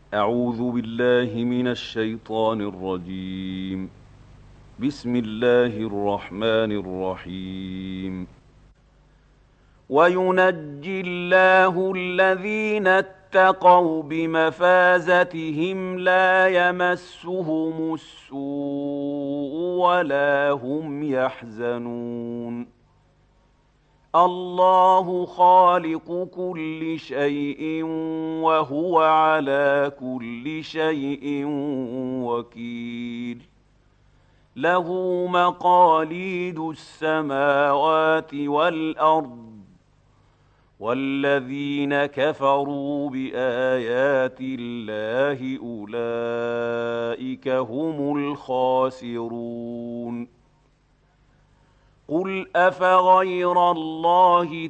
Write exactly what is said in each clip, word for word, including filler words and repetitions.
أعوذ بالله من الشيطان الرجيم. بسم الله الرحمن الرحيم. وينجي الله الذين اتقوا بمفازتهم لا يمسهم السوء ولا هم يحزنون. الله خالق كل شيء وهو على كل شيء وكيل. له مقاليد السماوات والأرض، والذين كفروا بآيات الله أولئك هم الخاسرون. قل أفغير الله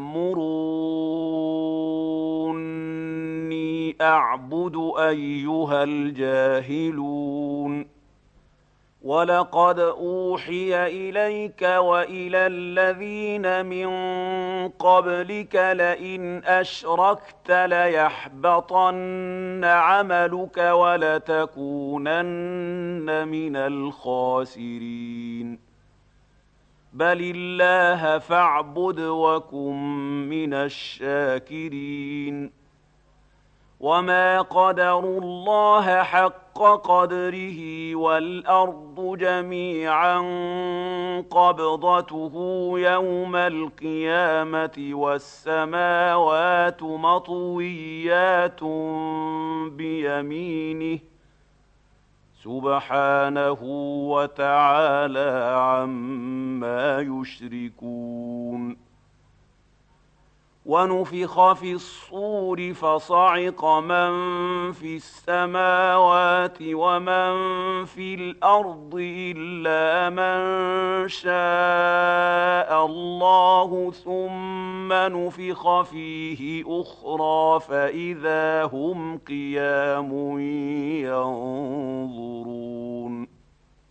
تأمروني أعبد أيها الجاهلون. ولقد أوحي إليك وإلى الذين من قبلك لئن أشركت ليحبطن عملك ولتكونن من الخاسرين. بل الله فاعبد وكن من الشاكرين. وما قدروا الله حق قدره والأرض جميعا قبضته يوم القيامة والسماوات مطويات بيمينه سبحانه وتعالى عما يشركون. ونفخ في الصور فصعق من في السماوات ومن في الأرض إلا من شاء الله، ثم نفخ فيه أخرى فإذا هم قيام ينظرون.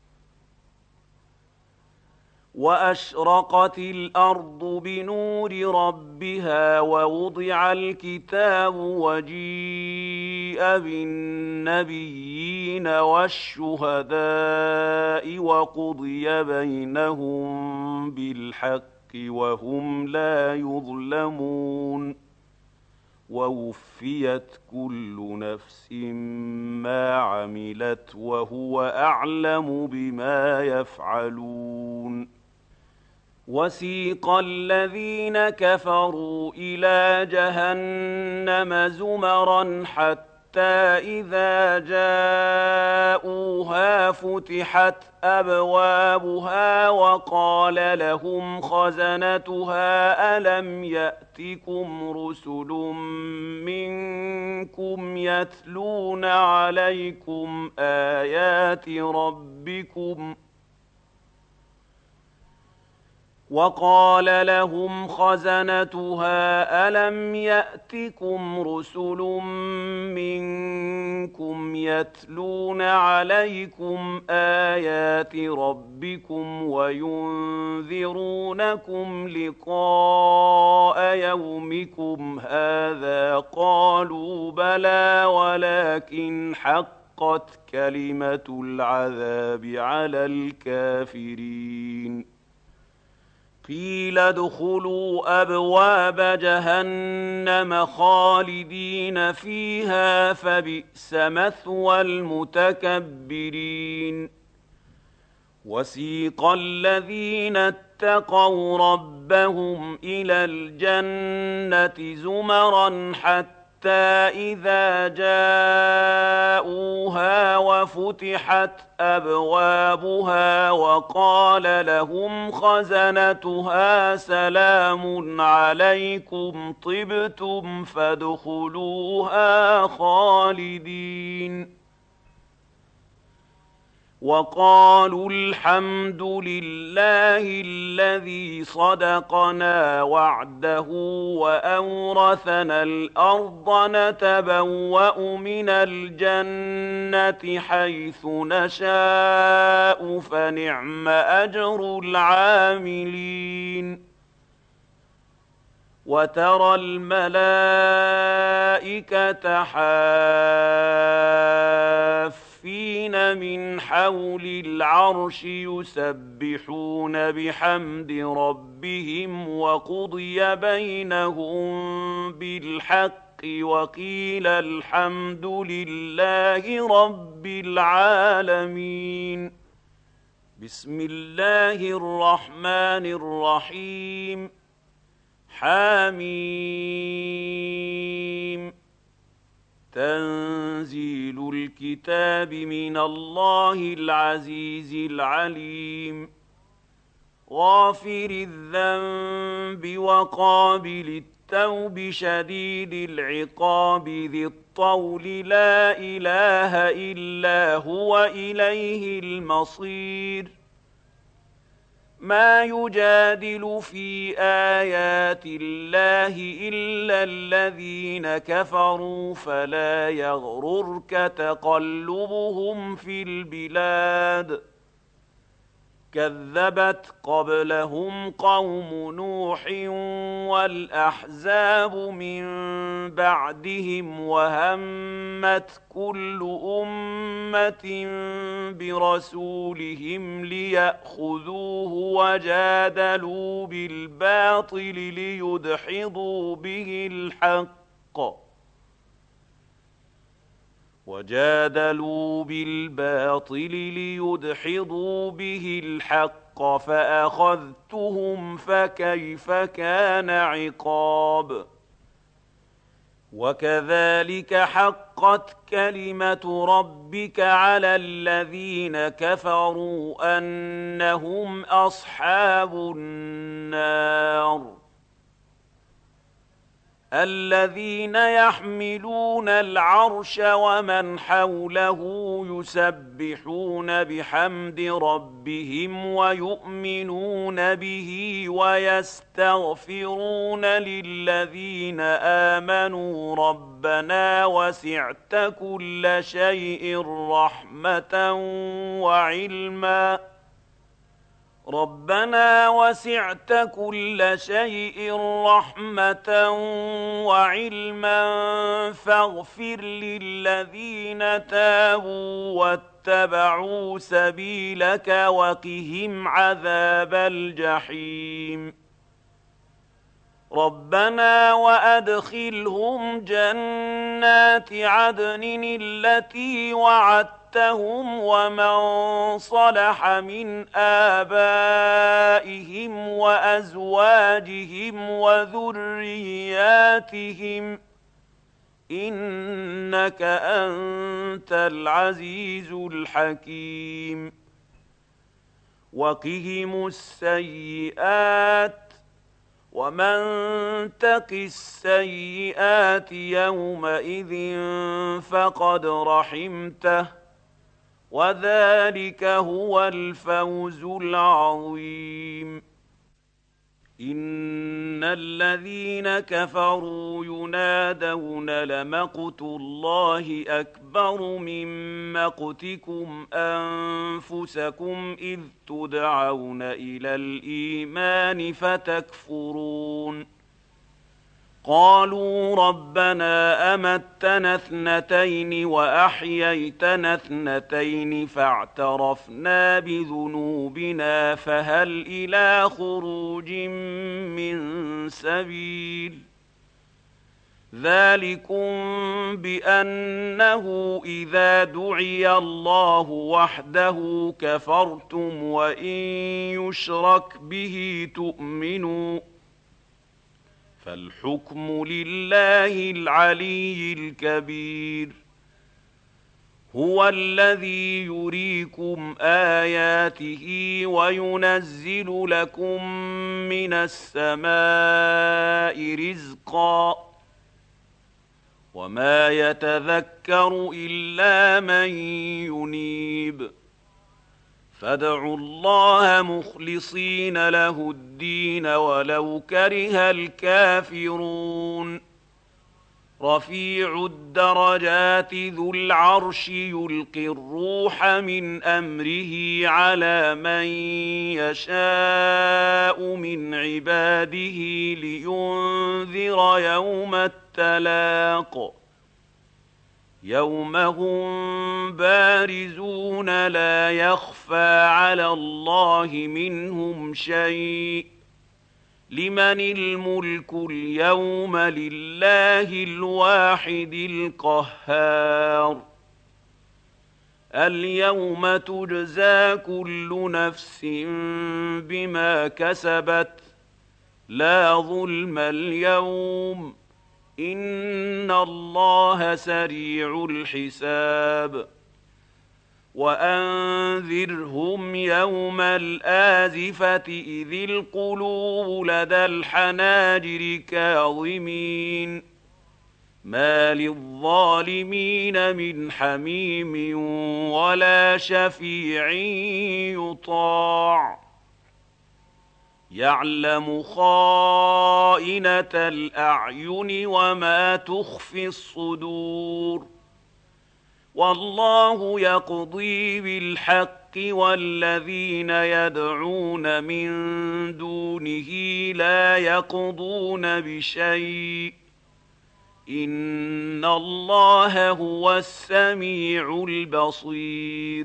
وأشرقت الأرض بنور ربها ووضع الكتاب وجيء بالنبيين والشهداء وقضي بينهم بالحق وهم لا يظلمون. ووفيت كل نفس ما عملت وهو أعلم بما يفعلون. وسيق الذين كفروا إلى جهنم زمرا حتى إذا جاءوها فتحت أبوابها وقال لهم خزنتها ألم يأتكم رسل منكم يتلون عليكم آيات ربكم وقال لهم خزنتها ألم يأتكم رسل منكم يتلون عليكم آيات ربكم وينذرونكم لقاء يومكم هذا؟ قالوا بلى ولكن حقت كلمة العذاب على الكافرين. قيل ادخلوا أبواب جهنم خالدين فيها فبئس مثوى المتكبرين. وسيق الذين اتقوا ربهم إلى الجنة زمرا حتى إذا جاءوها وفتحت أبوابها وقال لهم خزنتها سلام عليكم طبتم فادخلوها خالدين. وقالوا الحمد لله الذي صدقنا وعده وأورثنا الأرض نتبوأ من الجنة حيث نشاء فنعم أجر العاملين. وترى الملائكة حافين من حول العرش يسبحون بحمد ربهم وقضي بينهم بالحق وقيل الحمد لله رب العالمين. بسم الله الرحمن الرحيم. حميم. تنزيل الكتاب من الله العزيز العليم. غافر الذنب وقابل التوب شديد العقاب ذي الطول لا إله إلا هو إليه المصير. ما يجادل في آيات الله إلا الذين كفروا فلا يغررك تقلبهم في البلاد. كذبت قبلهم قوم نوح والأحزاب من بعدهم وهمت كل أمة برسولهم ليأخذوه وجادلوا بالباطل ليدحضوا به الحق وجادلوا بالباطل ليدحضوا به الحق فأخذتهم فكيف كان عقاب. وكذلك حقت كلمة ربك على الذين كفروا أنهم أصحاب النار. الذين يحملون العرش ومن حوله يسبحون بحمد ربهم ويؤمنون به ويستغفرون للذين آمنوا ربنا وسعت كل شيء رحمة وعلما ربنا وسعت كل شيء رحمة وعلما فاغفر للذين تابوا واتبعوا سبيلك وقهم عذاب الجحيم. ربنا وأدخلهم جنات عدن التي وعدتهم ومن صلح من آبائهم وأزواجهم وذرياتهم إنك أنت العزيز الحكيم. وقهم السيئات ومن تق السيئات يومئذ فقد رحمته وذلك هو الفوز العظيم. إن الذين كفروا ينادون لمقت الله أكبر من مقتكم أنفسكم إذ تدعون إلى الإيمان فتكفرون. قالوا ربنا أمتنا اثنتين وأحييتنا اثنتين فاعترفنا بذنوبنا فهل إلى خروج من سبيل. ذلكم بأنه إذا دعي الله وحده كفرتم وإن يشرك به تؤمنوا فالحكم لله العلي الكبير. هو الذي يريكم آياته وينزل لكم من السماء رزقا وما يتذكر إلا من ينيب. فادعوا الله مخلصين له الدين ولو كره الكافرون. رفيع الدرجات ذو العرش يلقي الروح من أمره على من يشاء من عباده لينذر يوم التلاق يوم هم بارزون لا يخفى على الله منهم شيء لمن الملك اليوم لله الواحد القهار اليوم تجزى كل نفس بما كسبت لا ظلم اليوم إن الله سريع الحساب وأنذرهم يوم الآزفة إذ القلوب لدى الحناجر كاظمين ما للظالمين من حميم ولا شفيع يطاع يعلم خائنة الأعين وما تخفي الصدور والله يقضي بالحق والذين يدعون من دونه لا يقضون بشيء إن الله هو السميع البصير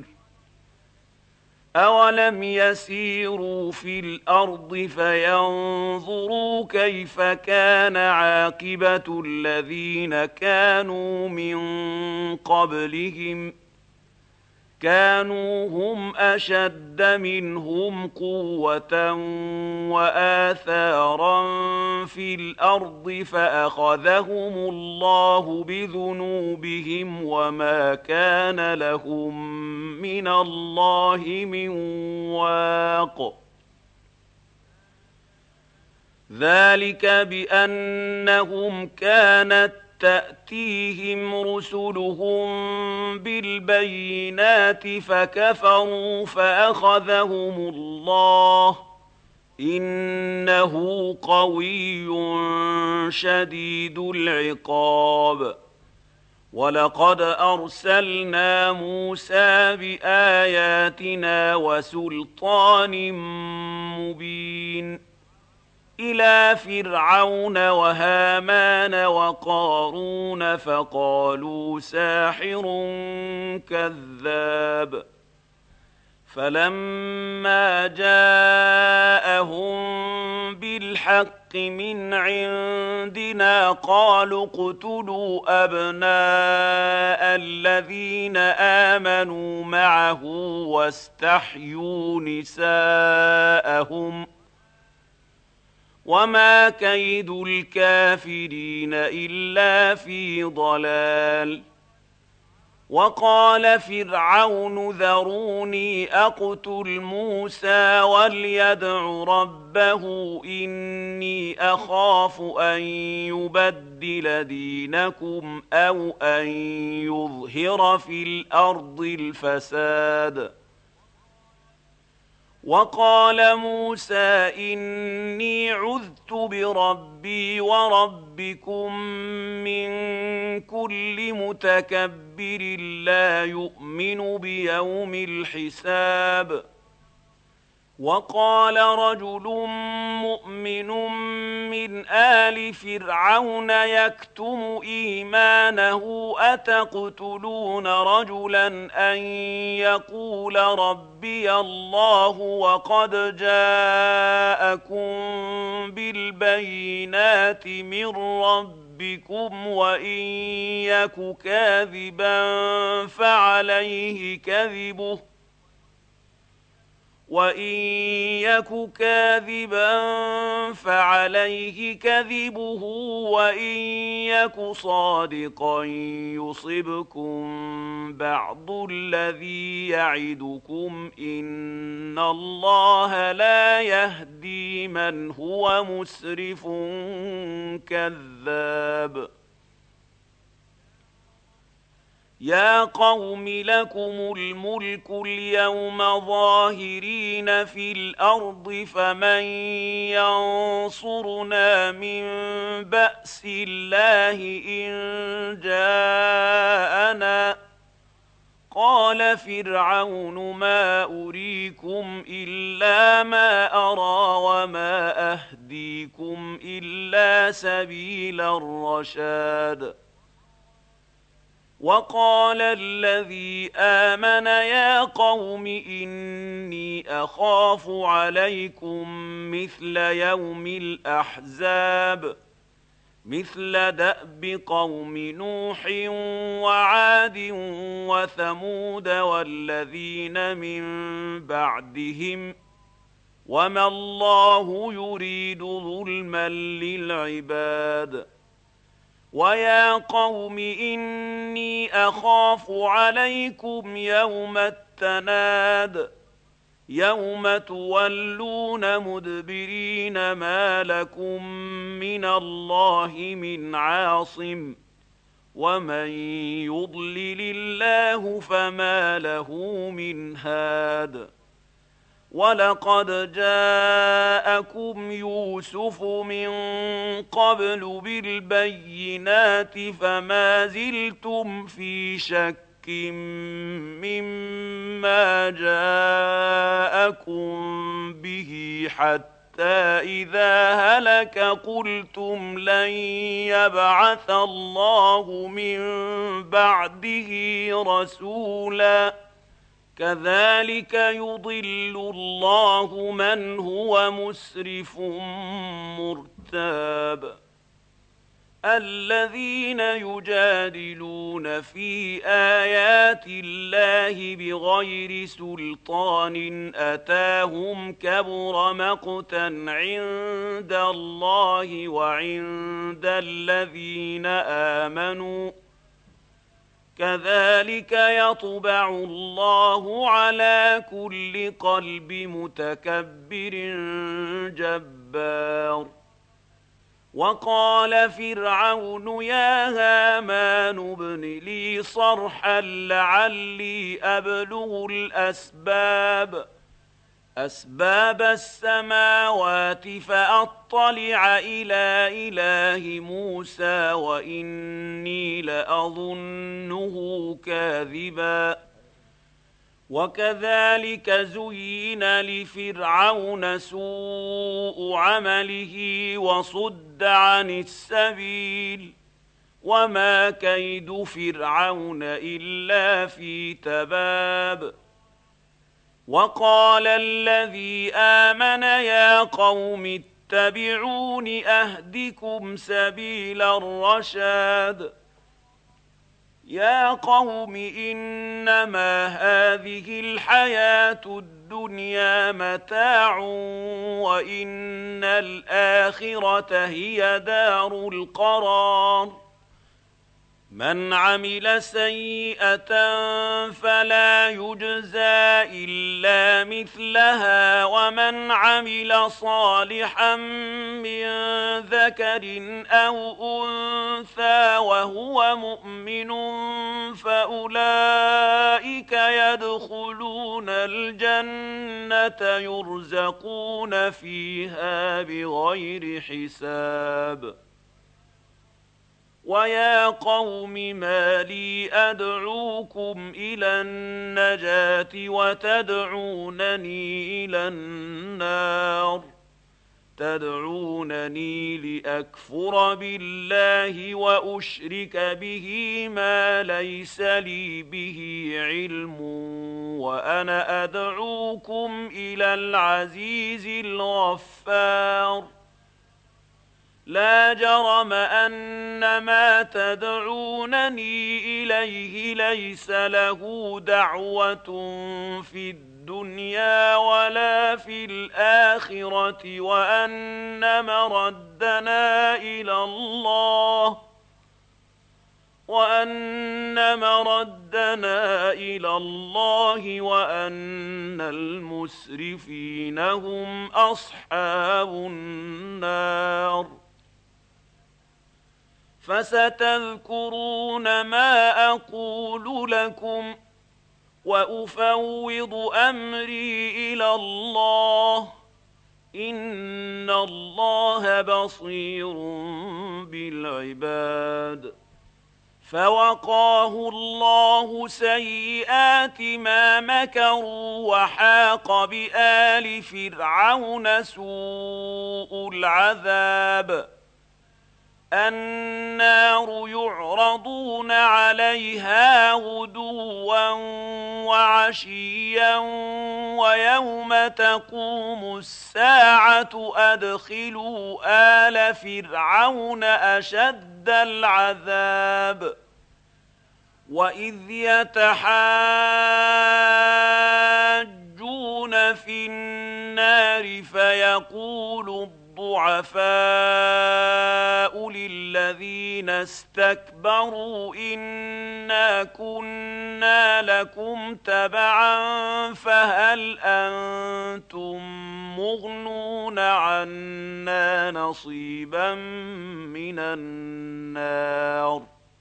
أولم يسيروا في الأرض فينظروا كيف كان عاقبة الذين كانوا من قبلهم كانوا هم أشد منهم قوة وآثارا في الأرض فأخذهم الله بذنوبهم وما كان لهم من الله من واق ذلك بأنهم كانت تأتيهم رسلهم بالبينات فكفروا فأخذهم الله إنه قوي شديد العقاب ولقد أرسلنا موسى بآياتنا وسلطان مبين إلى فرعون وهامان وقارون فقالوا ساحر كذاب فلما جاءهم بالحق من عندنا قالوا اقتلوا أبناء الذين آمنوا معه واستحيوا نساءهم وما كيد الكافرين إلا في ضلال وقال فرعون ذروني أقتل موسى وليدع ربه إني أخاف أن يبدل دينكم أو أن يظهر في الأرض الفساد وقال موسى إني عذت بربي وربكم من كل متكبر لا يؤمن بيوم الحساب وقال رجل مؤمن من آل فرعون يكتم إيمانه أتقتلون رجلا أن يقول ربي الله وقد جاءكم بالبينات من ربكم وإن يك كاذبا فعليه كذبه وإن يك كاذبا فعليه كذبه وإن يك صادقا يصبكم بعض الذي يعدكم إن الله لا يهدي من هو مسرف كذاب يا قوم لكم الملك اليوم ظاهرين في الأرض فمن ينصرنا من بأس الله إن جاءنا قال فرعون ما أريكم إلا ما أرى وما أهديكم إلا سبيل الرشاد وقال الذي آمن يا قوم إني أخاف عليكم مثل يوم الأحزاب مثل دأب قوم نوح وعاد وثمود والذين من بعدهم وما الله يريد ظلما للعباد ويا قوم إني أخاف عليكم يوم التناد يوم تولون مدبرين ما لكم من الله من عاصم ومن يضلل الله فما له من هاد ولقد جاءكم يوسف من قبل بالبينات فما زلتم في شك مما جاءكم به حتى إذا هلك قلتم لن يبعث الله من بعده رسولا كذلك يضل الله من هو مسرف مرتاب الذين يجادلون في آيات الله بغير سلطان أتاهم كبر مقتا عند الله وعند الذين آمنوا كذلك يطبع الله على كل قلب متكبر جبار وقال فرعون يا هامان ابن لي صرحا لعلي أبلغ الأسباب أسباب السماوات فأطلع إلى إله موسى وإني لأظنه كاذبا وكذلك زين لفرعون سوء عمله وصد عن السبيل وما كيد فرعون إلا في تباب وقال الذي آمن يا قوم اتبعون أهدكم سبيل الرشاد يا قوم إنما هذه الحياة الدنيا متاع وإن الآخرة هي دار القرار من عمل سيئة فلا يجزى إلا مثلها ومن عمل صالحا من ذكر أو أنثى وهو مؤمن فأولئك يدخلون الجنة يرزقون فيها بغير حساب ويا قوم ما لي أدعوكم إلى النجاة وتدعونني إلى النار تدعونني لأكفر بالله وأشرك به ما ليس لي به علم وأنا أدعوكم إلى العزيز الغفار لا جرم أن ما تدعونني إليه ليس له دعوة في الدنيا ولا في الآخرة وأن مردنا إلى الله وأن مردنا إلى الله وأن المسرفين هم أصحاب النار فستذكرون ما أقول لكم وأفوض أمري إلى الله إن الله بصير بالعباد. فوقاه الله سيئات ما مكروا وحاق بآل فرعون سوء العذاب. النار يعرضون عليها غدوا وعشيا ويوم تقوم الساعة أدخلوا آل فرعون أشد العذاب. وإذ يتحاجون في النار فيقول الضعفاء للذين استكبروا إنا كنا لكم تبعا فهل أنتم مغنون عنا نصيبا من النار.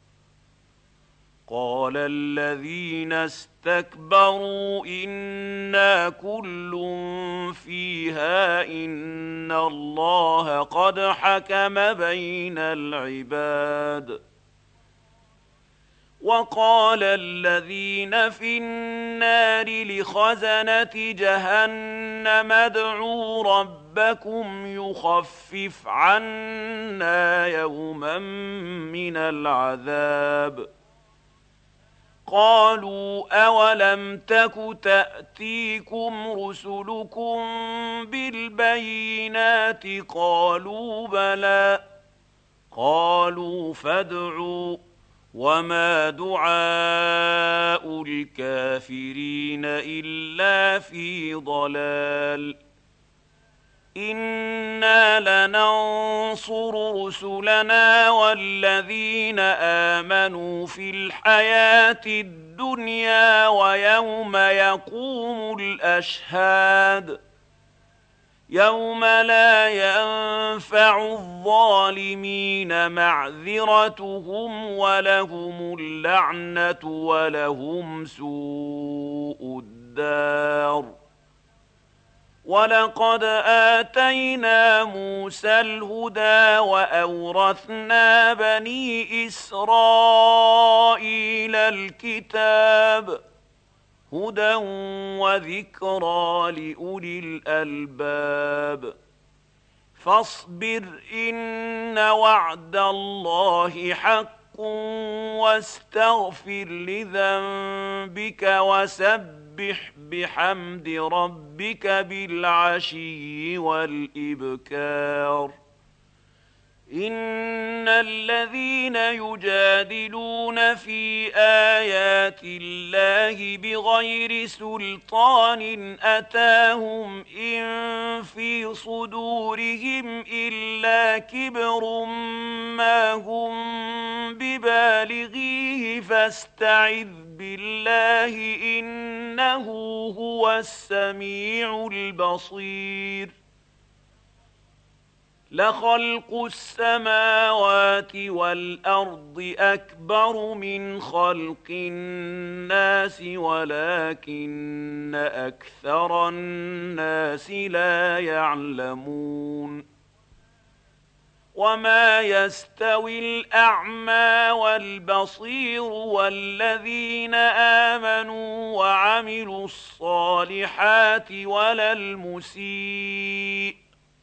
قال الذين استكبروا إنا كل فيها إن الله قد حكم بين العباد. وقال الذين في النار لخزنة جهنم ادعوا ربكم يخفف عنا يوما من العذاب. قالوا أولم تك تأتيكم رسلكم بالبينات قالوا بلى. قالوا فادعوا وما دعاء الكافرين إلا في ضلال. إنا لننصر رسلنا والذين آمنوا في الحياة الدنيا ويوم يقوم الأشهاد. يوم لا ينفع الظالمين معذرتهم ولهم اللعنة ولهم سوء الدار. ولقد آتينا موسى الهدى وأورثنا بني إسرائيل الكتاب هدى وذكرى لأولي الألباب. فاصبر إن وعد الله حق واستغفر لذنبك وسبح بحمد ربك بالعشي والإبكار. إن الذين يجادلون في آيات الله بغير سلطان أتاهم إن في صدورهم إلا كبر ما هم ببالغيه فاستعذ بالله إنه هو السميع البصير. لخلق السماوات والأرض أكبر من خلق الناس ولكن أكثر الناس لا يعلمون. وما يستوي الأعمى والبصير والذين آمنوا وعملوا الصالحات ولا المسيء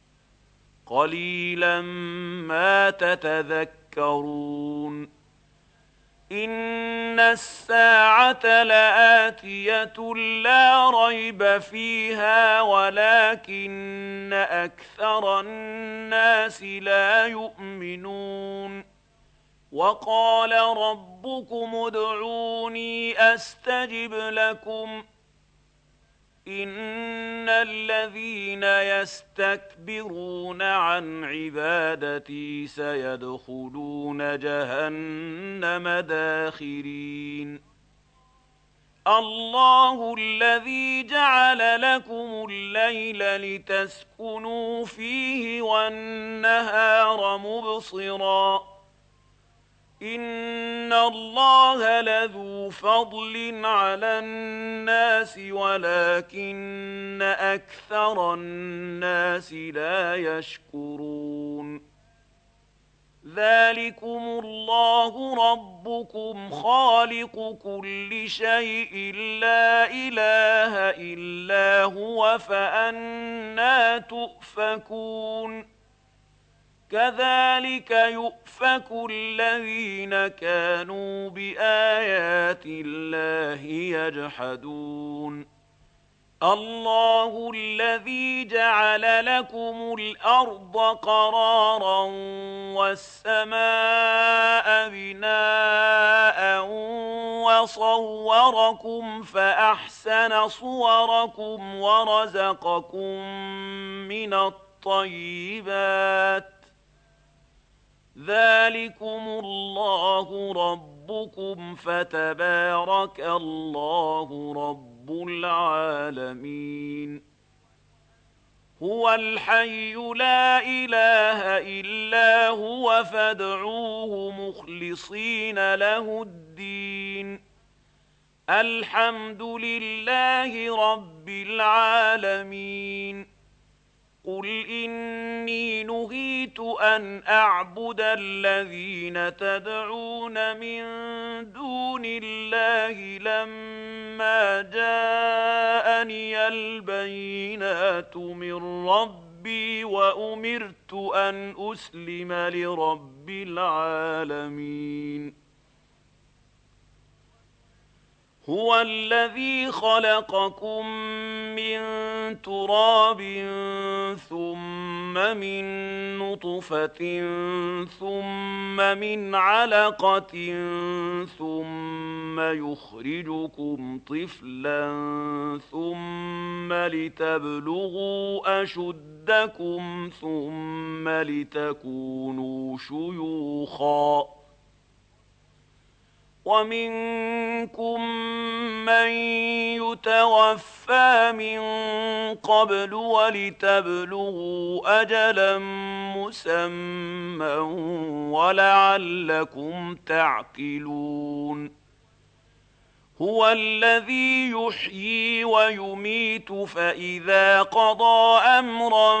قليلا ما تتذكرون. إن الساعة لآتية لا ريب فيها ولكن أكثر الناس لا يؤمنون. وقال ربكم ادعوني أستجب لكم إن الذين يستكبرون عن عبادتي سيدخلون جهنم داخرين. الله الذي جعل لكم الليل لتسكنوا فيه والنهار مبصرا إن الله لذو فضل على الناس ولكن أكثر الناس لا يشكرون ذلكم الله ربكم خالق كل شيء لا إله إلا هو فأنى تؤفكون كذلك يؤفك الذين كانوا بآيات الله يجحدون الله الذي جعل لكم الأرض قرارا والسماء بناء وصوركم فأحسن صوركم ورزقكم من الطيبات ذلكم الله ربكم فتبارك الله رب العالمين هو الحي لا إله إلا هو فادعوه مخلصين له الدين الحمد لله رب العالمين قل إني نهيت أن أعبد الذين تدعون من دون الله لما جاءني البينات من ربي وأمرت أن أسلم لرب العالمين هو الذي خلقكم من تراب ثم من نطفة ثم من علقة ثم يخرجكم طفلا ثم لتبلغوا أشدكم ثم لتكونوا شيوخا ومنكم من يتوفى من قبل ولتبلغوا أجلا مسمى ولعلكم تعقلون هو الذي يحيي ويميت فإذا قضى أمرا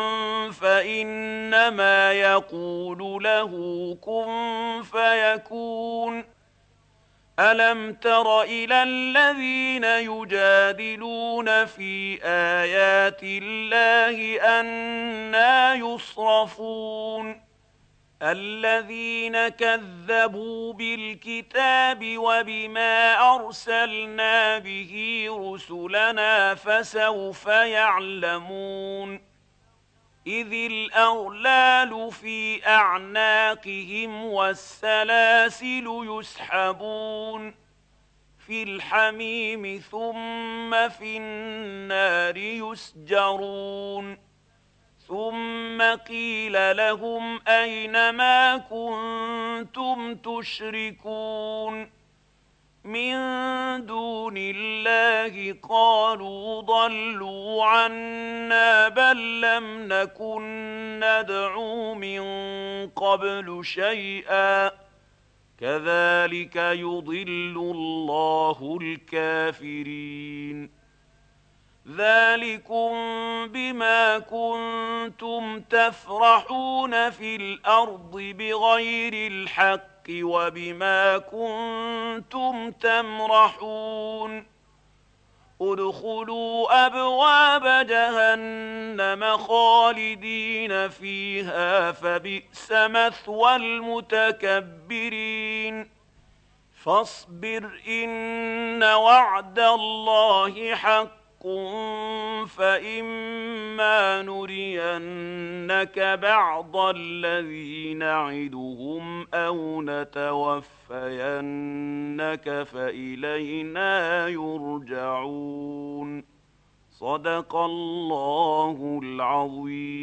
فإنما يقول له كن فيكون ألم تر إلى الذين يجادلون في آيات الله أنى يصرفون الذين كذبوا بالكتاب وبما أرسلنا به رسلنا فسوف يعلمون إذ الأغلال في أعناقهم والسلاسل يسحبون في الحميم ثم في النار يسجرون ثم قيل لهم أين ما كنتم تشركون من دون الله قالوا ضلوا عنا بل لم نكن ندعو من قبل شيئا كذلك يضل الله الكافرين ذلكم بما كنتم تفرحون في الأرض بغير الحق وبما كنتم تمرحون ادخلوا أبواب جهنم خالدين فيها فبئس مثوى المتكبرين فاصبر إن وعد الله حق فإما نرينك بعض الذي نعدهم أو نتوفينك فإلينا يرجعون صدق الله العظيم.